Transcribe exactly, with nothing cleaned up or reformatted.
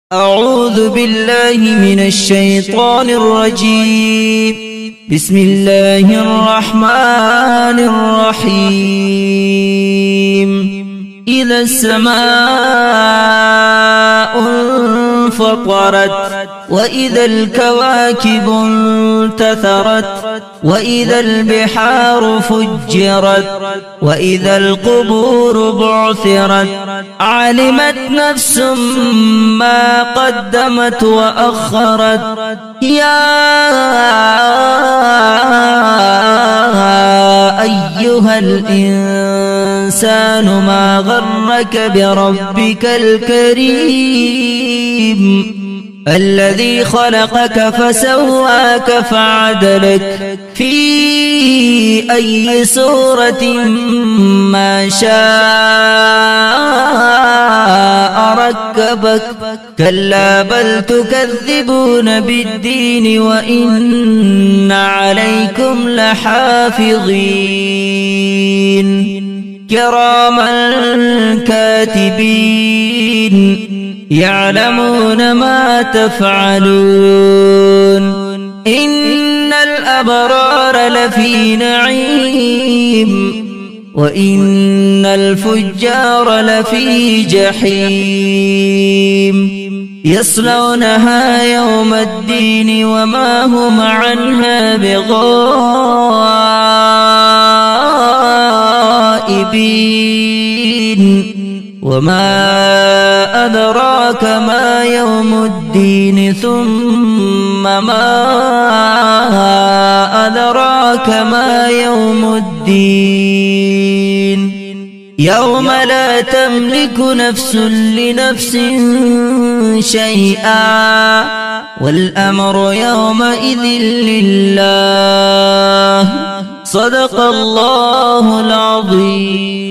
أعوذ بالله من الشيطان الرجيم. بسم الله الرحمن الرحيم. إذا السماء انفطرت وإذا الكواكب انتثرت وإذا البحار فجرت وإذا القبور بعثرت علمت نفس ما قدمت وأخرت يا أيها الإنسان ما غرك بربك الكريم الذي خلقك فسواك فعدلك في أي صورة ما شاء ركبك كلا بل تكذبون بالدين وإن عليكم لحافظين كراما كاتبين يعلمون ما تفعلون إن الأبرار لفي نعيم وإن الفجار لفي جحيم يصلونها يوم الدين وما هم عنها بغائبين وما أدراك ما يوم الدين ثم ما أدراك ما يوم الدين يوم لا تملك نفس لنفس شيئا والأمر يومئذ لله صدق الله العظيم.